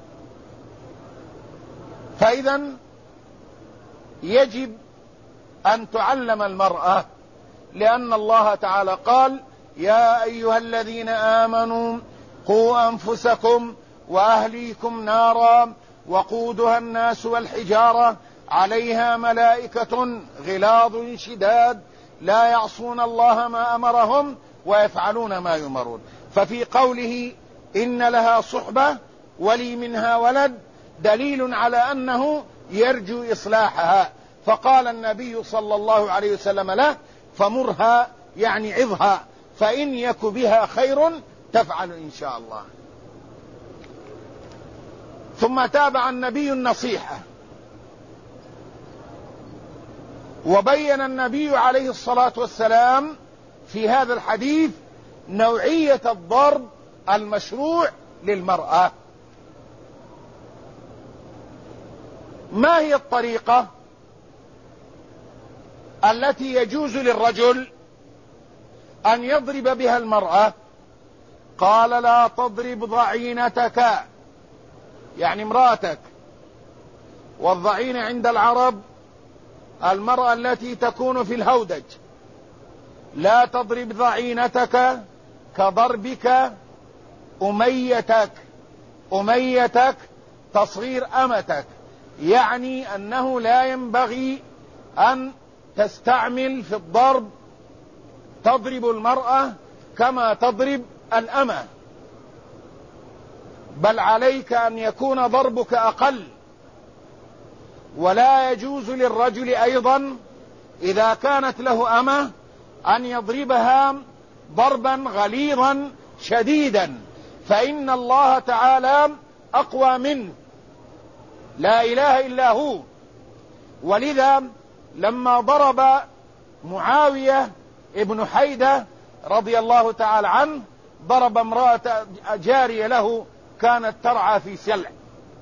فإذا يجب أن تعلم المرأة، لأن الله تعالى قال يا أيها الذين آمنوا قوا أنفسكم وأهليكم نارا وقودها الناس والحجارة عليها ملائكة غلاظ شداد لا يعصون الله ما أمرهم ويفعلون ما يؤمرون. ففي قوله إن لها صحبة ولي منها ولد دليل على أنه يرجو إصلاحها. فقال النبي صلى الله عليه وسلم له فمرها، يعني عظها، فإن يك بها خير تفعل إن شاء الله. ثم تابع النبي النصيحة، وبين النبي عليه الصلاة والسلام في هذا الحديث نوعية الضرب المشروع للمرأة. ما هي الطريقة التي يجوز للرجل أن يضرب بها المرأة؟ قال لا تضرب ضعينتك، يعني امرأتك. والضعينة عند العرب المرأة التي تكون في الهودج. لا تضرب ضعينتك كضربك أميتك. أميتك تصغير أمتك، يعني أنه لا ينبغي أن تستعمل في الضرب تضرب المرأة كما تضرب الأمة، بل عليك أن يكون ضربك أقل. ولا يجوز للرجل أيضا إذا كانت له أمة أن يضربها ضربا غليظا شديدا، فإن الله تعالى أقوى منه، لا إله إلا هو. ولذا لما ضرب معاوية ابن حيدة رضي الله تعالى عنه، ضرب امرأة جارية له كانت ترعى في سلع،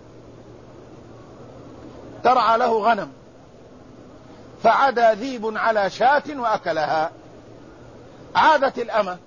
ترعى له غنم، فعدا ذيب على شاة وأكلها. عادت الأمة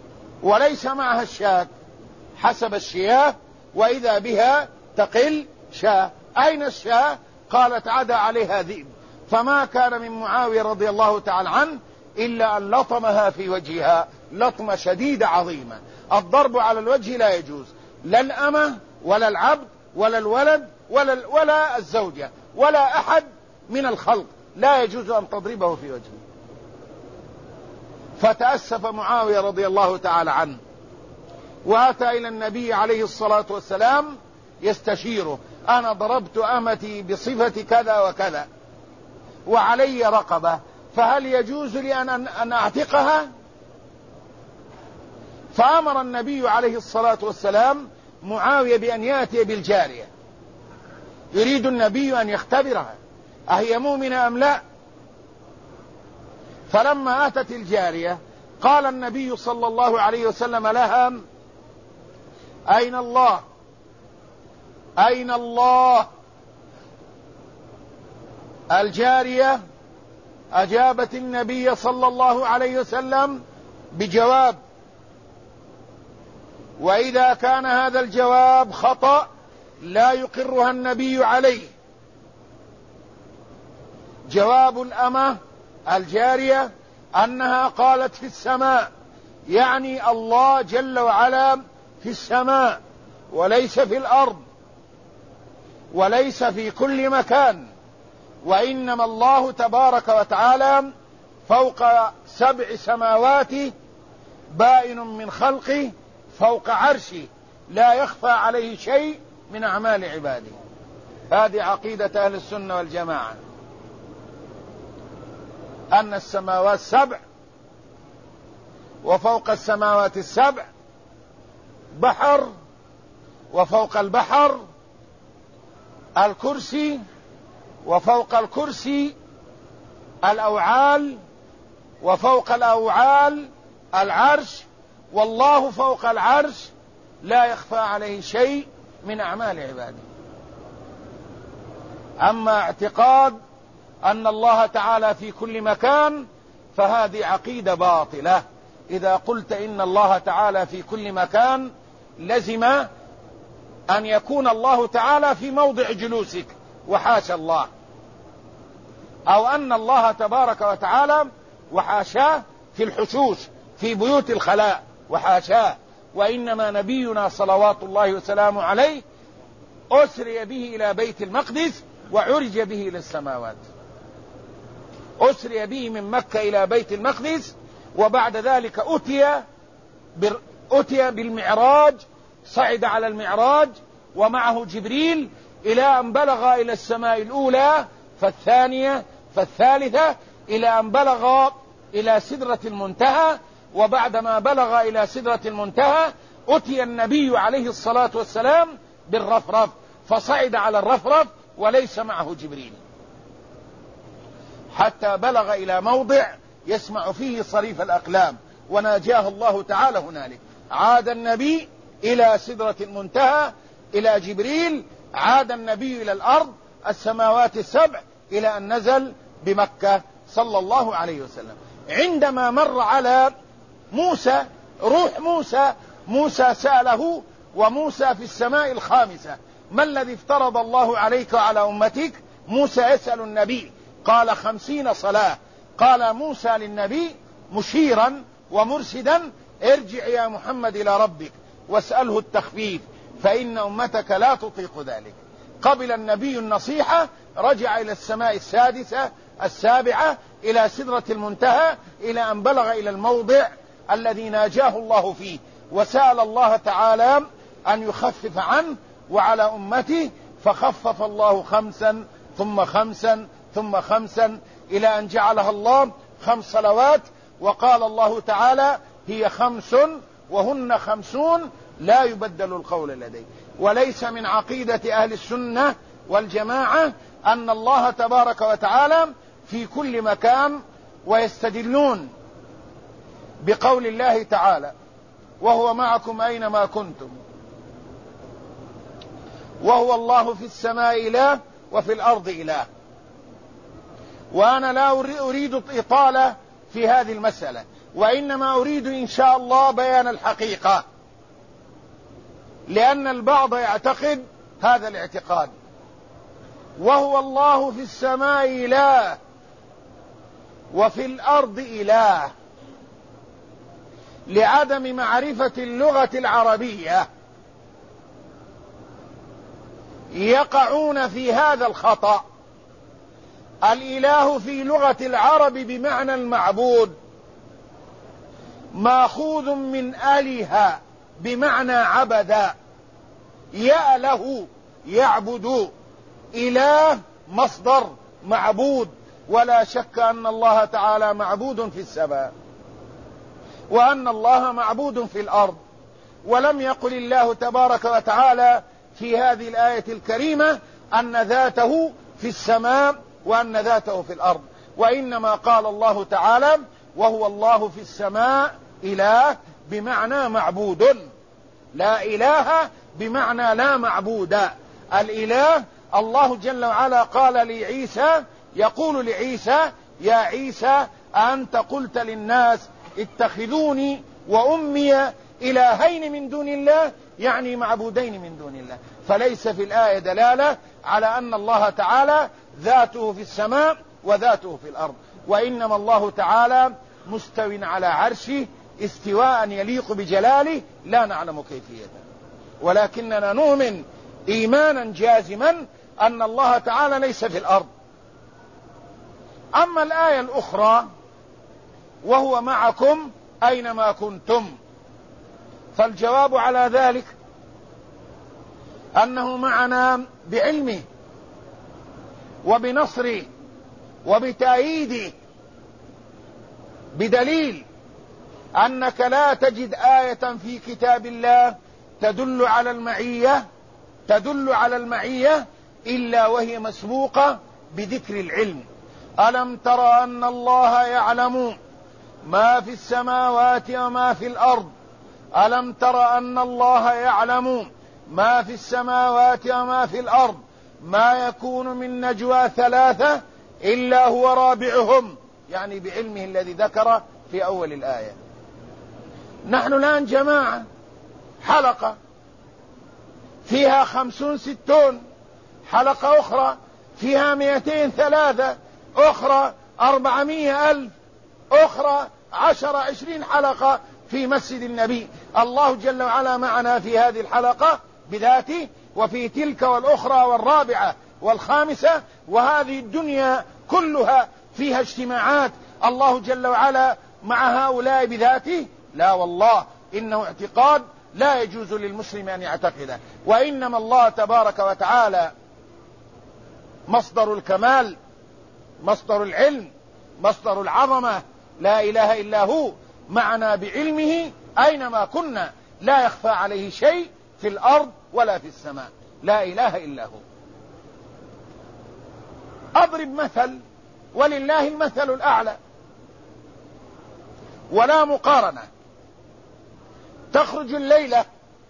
وليس معها الشاة حسب الشياه، وإذا بها تقل شاة. أين الشاة؟ قالت عدا عليها ذئب. فما كان من معاوية رضي الله تعالى عنه إلا أن لطمها في وجهها لطمة شديدة عظيمة. الضرب على الوجه لا يجوز، لا الأمة ولا العبد ولا الولد ولا الزوجة ولا أحد من الخلق لا يجوز أن تضربه في وجهه. فتأسف معاوية رضي الله تعالى عنه وأتى إلى النبي عليه الصلاة والسلام يستشيره: أنا ضربت أمتي بصفة كذا وكذا وعلي رقبة، فهل يجوز لي أن أعتقها؟ فأمر النبي عليه الصلاة والسلام معاوية بأن يأتي بالجارية. يريد النبي أن يختبرها أهي مؤمنة أم لا. فلما أتت الجارية قال النبي صلى الله عليه وسلم لها: أين الله؟ أين الله؟ الجارية أجابت النبي صلى الله عليه وسلم بجواب، وإذا كان هذا الجواب خطأ لا يقرها النبي عليه. جواب الأمة الجارية أنها قالت في السماء، يعني الله جل وعلا في السماء وليس في الأرض وليس في كل مكان، وإنما الله تبارك وتعالى فوق 7 سماوات بائن من خلقه فوق عرشه لا يخفى عليه شيء من أعمال عباده. هذه عقيدة أهل السنة والجماعة، أن السماوات 7، وفوق السماوات 7 بحر، وفوق البحر الكرسي، وفوق الكرسي الأوعال، وفوق الأوعال العرش، والله فوق العرش لا يخفى عليه شيء من أعمال عباده. أما اعتقاد أن الله تعالى في كل مكان فهذه عقيدة باطلة. إذا قلت إن الله تعالى في كل مكان لزم أن يكون الله تعالى في موضع جلوسك، وحاشا الله، أو أن الله تبارك وتعالى وحاشاه في الحشوش في بيوت الخلاء، وحاشاه. وإنما نبينا صلوات الله وسلامه عليه أسري به إلى بيت المقدس وعرج به إلى السماوات. أسري به من مكة إلى بيت المقدس، وبعد ذلك أتي بالمعراج، صعد على المعراج ومعه جبريل إلى أن بلغ إلى السماء الأولى فالثانية فالثالثة إلى أن بلغ إلى سدرة المنتهى. وبعدما بلغ إلى سدرة المنتهى أتي النبي عليه الصلاة والسلام بالرفرف، فصعد على الرفرف وليس معه جبريل، حتى بلغ إلى موضع يسمع فيه صريف الأقلام، وناجاه الله تعالى هنالك. عاد النبي إلى سدرة المنتهى إلى جبريل، عاد النبي إلى الأرض السماوات 7 إلى أن نزل بمكة صلى الله عليه وسلم. عندما مر على موسى، روح موسى سأله، وموسى في السماء الخامسة: ما الذي افترض الله عليك وعلى أمتك؟ موسى يسأل النبي، قال 50 صلاة. قال موسى للنبي مشيرا ومرشدا: ارجع يا محمد إلى ربك واسأله التخفيف فإن أمتك لا تطيق ذلك. قبل النبي النصيحة، رجع إلى السماء السادسة 7 إلى سدرة المنتهى إلى أن بلغ إلى الموضع الذي ناجاه الله فيه، وسأل الله تعالى أن يخفف عنه وعلى أمته، فخفف الله 5 ثم 5 ثم 5 إلى أن جعلها الله 5 صلوات. وقال الله تعالى: هي 5 وهن 50 لا يبدل القول لدي. وليس من عقيدة أهل السنة والجماعة أن الله تبارك وتعالى في كل مكان، ويستدلون بقول الله تعالى: وهو معكم أينما كنتم وهو الله في السماء إله وفي الأرض إله. وأنا لا أريد إطالة في هذه المسألة، وإنما أريد إن شاء الله بيان الحقيقة، لأن البعض يعتقد هذا الاعتقاد وهو الله في السماء إله وفي الأرض إله، لعدم معرفة اللغة العربية يقعون في هذا الخطأ. الإله في لغة العرب بمعنى المعبود، ماخوذ من أله بمعنى عبد، يأله يعبد، إله مصدر معبود. ولا شك أن الله تعالى معبود في السماء، وأن الله معبود في الأرض. ولم يقل الله تبارك وتعالى في هذه الآية الكريمة أن ذاته في السماء وأن ذاته في الأرض، وإنما قال الله تعالى وهو الله في السماء إله بمعنى معبود، لا إله بمعنى لا معبود. الإله الله جل وعلا قال لعيسى، يقول لعيسى يا عيسى أنت قلت للناس اتخذوني وأمي إلهين من دون الله، يعني معبودين من دون الله. فليس في الآية دلالة على أن الله تعالى ذاته في السماء وذاته في الأرض، وإنما الله تعالى مستو على عرشه استواء يليق بجلاله لا نعلم كيفيته، ولكننا نؤمن إيمانا جازما أن الله تعالى ليس في الأرض. أما الآية الأخرى وهو معكم أينما كنتم، فالجواب على ذلك أنه معنا بعلمه وبنصره وبتأييده، بدليل أنك لا تجد آية في كتاب الله تدل على المعية إلا وهي مسبوقة بذكر العلم. ألم تر أن الله يعلم ما في السماوات وما في الأرض، ألم تر أن الله يعلم ما في السماوات وما في الأرض، ما يكون من نجوى ثلاثة إلا هو رابعهم، يعني بعلمه الذي ذكر في أول الآية. نحن الآن جماعة حلقة فيها 50 60، حلقة أخرى فيها 200 3، أخرى 400 ألف، أخرى 10 20 حلقة في مسجد النبي. الله جل وعلا معنا في هذه الحلقة بذاته، وفي تلك والأخرى والرابعة والخامسة، وهذه الدنيا كلها فيها اجتماعات الله جل وعلا مع هؤلاء بذاته. لا والله، إنه اعتقاد لا يجوز للمسلم أن يعتقده، وإنما الله تبارك وتعالى مصدر الكمال، مصدر العلم، مصدر العظمة، لا إله إلا هو، معنا بعلمه أينما كنا، لا يخفى عليه شيء في الأرض ولا في السماء، لا إله إلا هو. أضرب مثل ولله المثل الأعلى ولا مقارنة. تخرج الليلة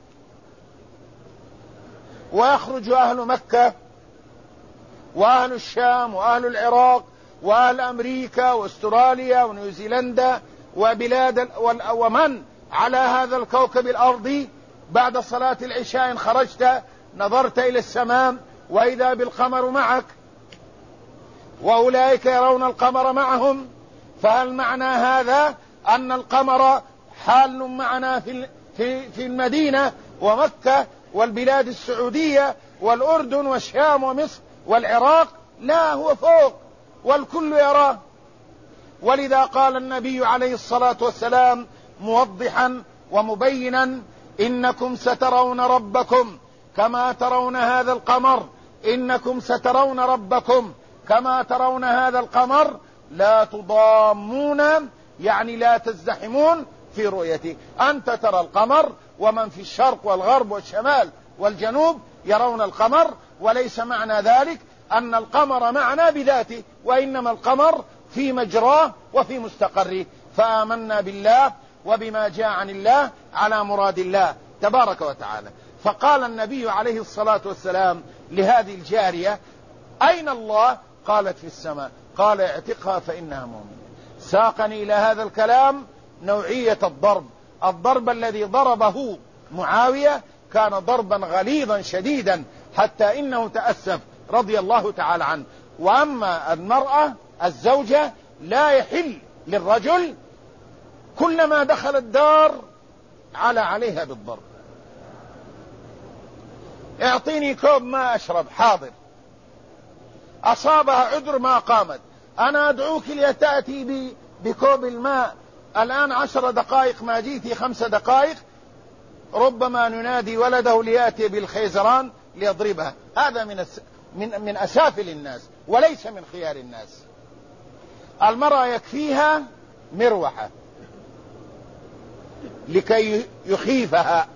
ويخرج أهل مكة وأهل الشام وأهل العراق وأهل أمريكا واستراليا ونيوزيلندا وبلاد ومن على هذا الكوكب الأرضي بعد صلاة العشاء، إن خرجت نظرت إلى السماء وإذا بالقمر معك، وأولئك يرون القمر معهم. فهل معنى هذا أن القمر حال معنا في المدينة ومكة والبلاد السعودية والأردن والشام ومصر والعراق؟ لا، هو فوق والكل يراه. ولذا قال النبي عليه الصلاة والسلام موضحا ومبينا: إنكم سترون ربكم كما ترون هذا القمر، إنكم سترون ربكم كما ترون هذا القمر، لا تضامون، يعني لا تزدحمون في رؤيته. أنت ترى القمر ومن في الشرق والغرب والشمال والجنوب يرون القمر، وليس معنى ذلك أن القمر معنا بذاته، وإنما القمر في مجراه وفي مستقره. فآمنا بالله وبما جاء عن الله على مراد الله تبارك وتعالى. فقال النبي عليه الصلاة والسلام لهذه الجارية: أين الله؟ قالت: في السماء. قال: اعتقها فإنها مؤمنة. ساقني إلى هذا الكلام نوعية الضرب الذي ضربه معاوية كان ضربا غليظا شديدا، حتى إنه تأسف رضي الله تعالى عنه. وأما المرأة الزوجة لا يحل للرجل كلما دخل الدار عليها بالضرب. اعطيني كوب ما أشرب، حاضر. أصابها عذر ما قامت، أنا أدعوك لتأتي بكوب الماء الآن 10 دقائق، ما جيتي 5 دقائق، ربما ننادي ولده ليأتي بالخيزران ليضربها. هذا من أسافل الناس وليس من خيار الناس. المرأة يكفيها مروحة لكي يخيفها،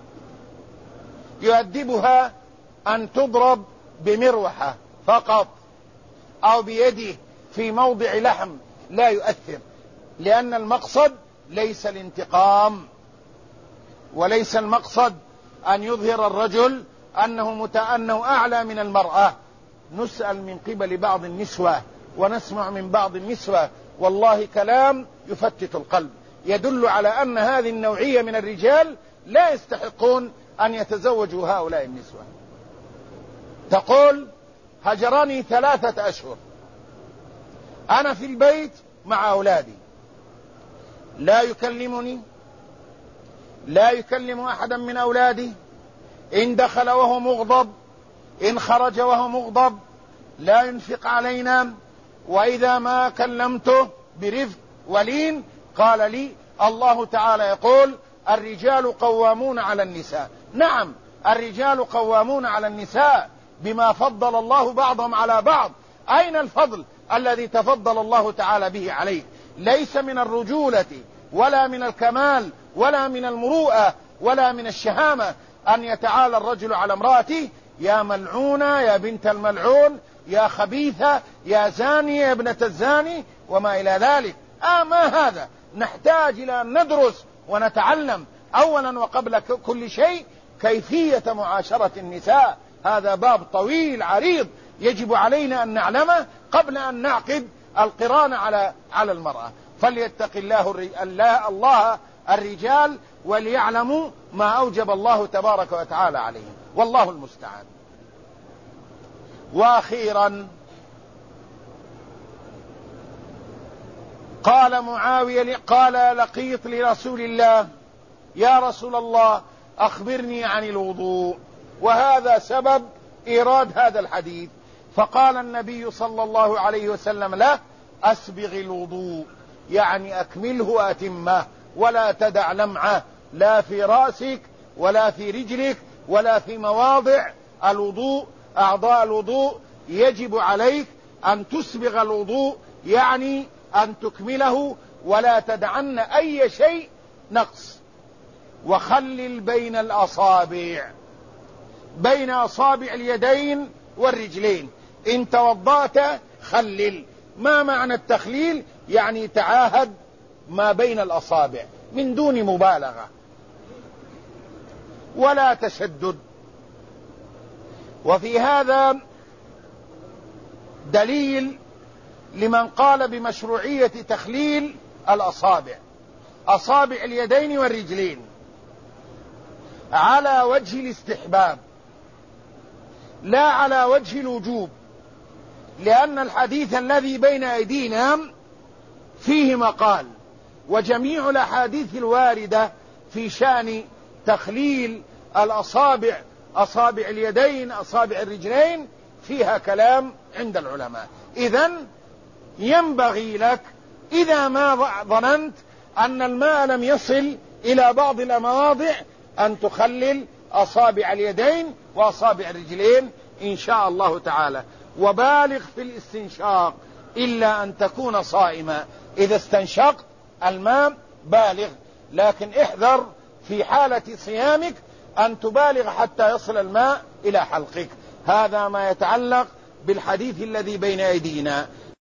يؤدبها أن تضرب بمروحة فقط أو بيده في موضع لحم لا يؤثر، لأن المقصد ليس الانتقام، وليس المقصد أن يظهر الرجل أنه أعلى من المرأة. نسأل من قبل بعض النسوة ونسمع من بعض النسوة والله كلام يفتت القلب، يدل على أن هذه النوعية من الرجال لا يستحقون أن يتزوجوا هؤلاء النسوة. تقول: هجرني 3 أشهر، أنا في البيت مع أولادي، لا يكلمني، لا يكلم أحدا من أولادي، إن دخل وهو مغضب، إن خرج وهو مغضب، لا ينفق علينا، وإذا ما كلمته برفق ولين قال لي الله تعالى يقول: الرجال قوامون على النساء. نعم، الرجال قوامون على النساء بما فضل الله بعضهم على بعض. أين الفضل الذي تفضل الله تعالى به عليه؟ ليس من الرجولة ولا من الكمال ولا من المروءة ولا من الشهامة أن يتعالى الرجل على امرأته: يا ملعونة، يا بنت الملعون، يا خبيثة، يا زانية، يا ابنة الزاني، وما إلى ذلك. ما هذا؟ نحتاج إلى أن ندرس ونتعلم أولا وقبل كل شيء كيفية معاشرة النساء. هذا باب طويل عريض يجب علينا أن نعلمه قبل أن نعقد القران على المرأة. فليتق الله الرجال وليعلموا ما أوجب الله تبارك وتعالى عليهم، والله المستعان. وأخيرا قال معاوية: قال لقيط لرسول الله: يا رسول الله أخبرني عن الوضوء. وهذا سبب إيراد هذا الحديث. فقال النبي صلى الله عليه وسلم له: أسبغ الوضوء، يعني أكمله وأتمه، ولا تدع لمعة لا في رأسك ولا في رجلك ولا في مواضع الوضوء، أعضاء الوضوء. يجب عليك أن تسبغ الوضوء، يعني أن تكمله ولا تدعن أي شيء نقص. وخلل بين الأصابع، بين أصابع اليدين والرجلين. إن توضأت خلل. ما معنى التخليل؟ يعني تعاهد ما بين الأصابع من دون مبالغة ولا تشدد. وفي هذا دليل لمن قال بمشروعية تخليل الأصابع، أصابع اليدين والرجلين، على وجه الاستحباب لا على وجه الوجوب، لأن الحديث الذي بين أيدينا فيه مقال، وجميع الأحاديث الواردة في شأن تخليل الأصابع، أصابع اليدين، أصابع الرجلين، فيها كلام عند العلماء. إذن ينبغي لك إذا ما ظننت أن الماء لم يصل إلى بعض المواضع أن تخلل أصابع اليدين وأصابع الرجلين إن شاء الله تعالى. وبالغ في الاستنشاق إلا أن تكون صائما. إذا استنشقت الماء بالغ، لكن احذر في حالة صيامك أن تبالغ حتى يصل الماء إلى حلقك. هذا ما يتعلق بالحديث الذي بين أيدينا.